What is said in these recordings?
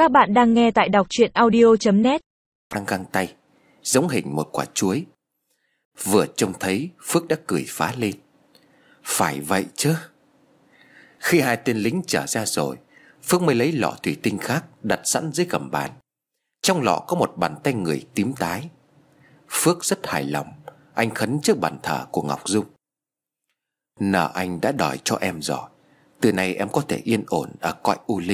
Các bạn đang nghe tại đọc truyện audio.net. Đang găng tay, giống hình một quả chuối. Vừa trông thấy, Phước đã cười phá lên. Phải vậy chứ. Khi hai tên lính trở ra rồi, Phước mới lấy lọ thủy tinh khác đặt sẵn dưới gầm bàn. Trong lọ có một bàn tay người tím tái. Phước rất hài lòng. Anh khấn trước bàn thờ của Ngọc Dung. Nợ anh đã đòi cho em rồi. Từ nay em có thể yên ổn ở cõi u linh.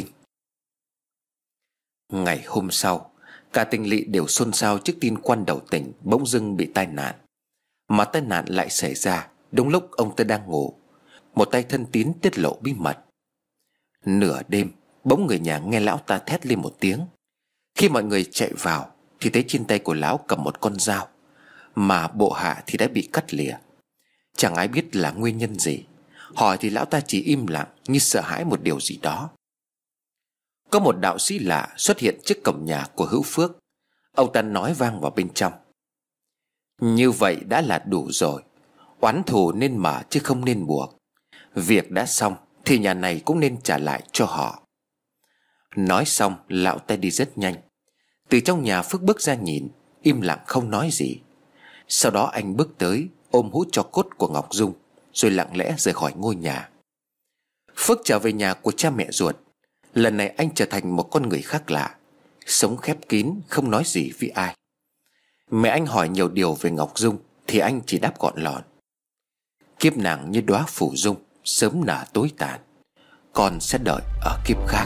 Ngày hôm sau, cả tỉnh lỵ đều xôn xao trước tin quan đầu tỉnh bỗng dưng bị tai nạn. Mà tai nạn lại xảy ra đúng lúc ông ta đang ngủ. Một tay thân tín tiết lộ bí mật. Nửa đêm, bỗng người nhà nghe lão ta thét lên một tiếng. Khi mọi người chạy vào thì thấy trên tay của lão cầm một con dao, mà bộ hạ thì đã bị cắt lìa. Chẳng ai biết là nguyên nhân gì. Hỏi thì lão ta chỉ im lặng, như sợ hãi một điều gì đó. Có một đạo sĩ lạ xuất hiện trước cổng nhà của Hữu Phước. Ông ta nói vang vào bên trong: như vậy đã là đủ rồi. Oán thù nên mở chứ không nên buộc. Việc đã xong thì nhà này cũng nên trả lại cho họ. Nói xong, lão ta đi rất nhanh. Từ trong nhà, Phước bước ra nhìn, im lặng không nói gì. Sau đó anh bước tới, ôm hũ tro cốt của Ngọc Dung, rồi lặng lẽ rời khỏi ngôi nhà. Phước trở về nhà của cha mẹ ruột. Lần này anh trở thành một con người khác lạ, sống khép kín, không nói gì với ai. Mẹ anh hỏi nhiều điều về Ngọc Dung thì anh chỉ đáp gọn lọn: kiếp nàng như đóa phủ dung, sớm nở tối tàn. Con sẽ đợi ở kiếp khác.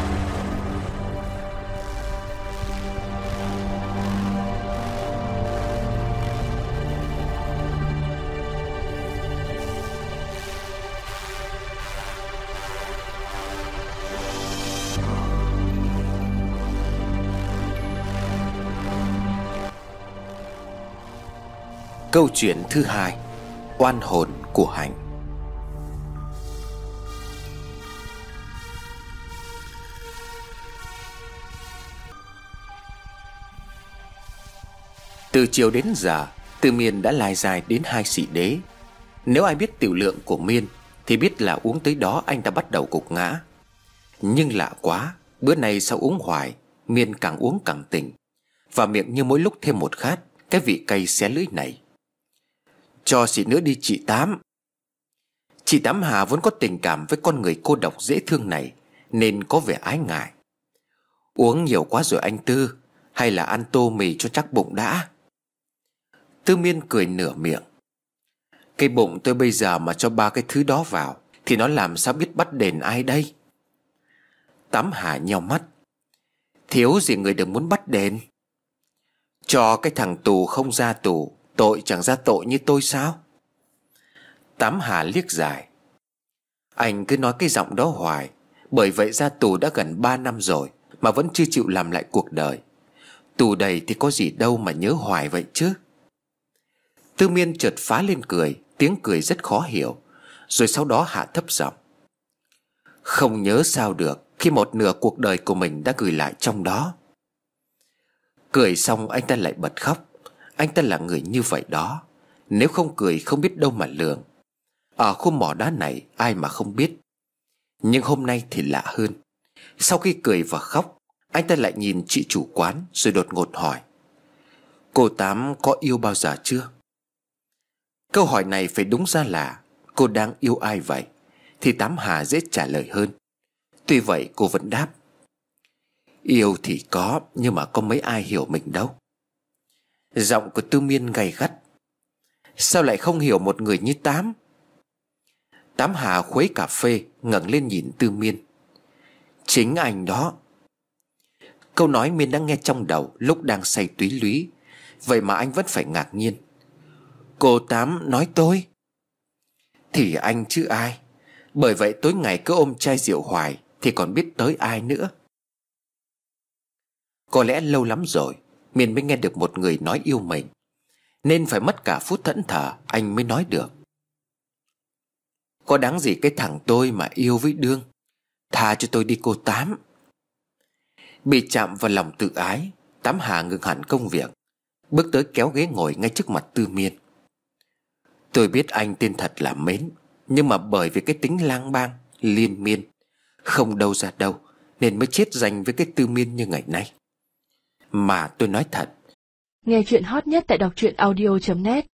Câu chuyện thứ hai: oan hồn của Hạnh. Từ chiều đến giờ, Tư Miên đã lai dài đến 2 xị đế. Nếu ai biết tiểu lượng của Miên thì biết là uống tới đó anh đã bắt đầu gục ngã. Nhưng lạ quá, bữa nay sau uống hoài, Miên càng uống càng tỉnh, và miệng như mỗi lúc thêm một khát cái vị cay xé lưỡi này. Cho xị nữa đi chị Tám. Chị Tám Hà vốn có tình cảm với con người cô độc dễ thương này, nên có vẻ ái ngại. Uống nhiều quá rồi anh Tư, hay là ăn tô mì cho chắc bụng đã. Tư Miên cười nửa miệng: cái bụng tôi bây giờ mà cho 3 cái thứ đó vào thì nó làm sao biết bắt đền ai đây? Tám Hà nheo mắt: thiếu gì người đừng muốn bắt đền. Cho cái thằng tù không ra tù, tội chẳng ra tội như tôi sao? Tám Hà liếc dài: anh cứ nói cái giọng đó hoài. Bởi vậy ra tù đã gần 3 năm rồi mà vẫn chưa chịu làm lại cuộc đời. Tù đầy thì có gì đâu mà nhớ hoài vậy chứ. Tư Miên chợt phá lên cười, tiếng cười rất khó hiểu, rồi sau đó hạ thấp giọng: không nhớ sao được khi một nửa cuộc đời của mình đã gửi lại trong đó. Cười xong anh ta lại bật khóc. Anh ta là người như vậy đó. Nếu không cười không biết đâu mà lường. Ở khu mỏ đá này ai mà không biết. Nhưng hôm nay thì lạ hơn. Sau khi cười và khóc, anh ta lại nhìn chị chủ quán, rồi đột ngột hỏi: cô Tám có yêu bao giờ chưa? Câu hỏi này phải đúng ra là: cô đang yêu ai vậy? Thì Tám Hà dễ trả lời hơn. Tuy vậy cô vẫn đáp: yêu thì có, nhưng mà có mấy ai hiểu mình đâu. Giọng của Tư Miên gay gắt: sao lại không hiểu một người như Tám? Tám Hà khuấy cà phê, ngẩng lên nhìn Tư Miên: chính anh đó. Câu nói Miên đang nghe trong đầu lúc đang say túy lúy, vậy mà anh vẫn phải ngạc nhiên. Cô Tám nói tôi? Thì anh chứ ai. Bởi vậy tối ngày cứ ôm chai rượu hoài thì còn biết tới ai nữa. Có lẽ lâu lắm rồi Miên mới nghe được một người nói yêu mình, nên phải mất cả phút thẫn thờ anh mới nói được: có đáng gì cái thằng tôi mà yêu với đương. Tha cho tôi đi cô Tám. Bị chạm vào lòng tự ái, Tám Hà ngừng hẳn công việc, bước tới kéo ghế ngồi ngay trước mặt Tư Miên. Tôi biết anh tên thật là Mến, nhưng mà bởi vì cái tính lang bang, liên miên, không đâu ra đâu, nên mới chết danh với cái Tư Miên như ngày nay. Mà tôi nói thật, Nghe chuyện hot nhất tại đọc truyện audio.net.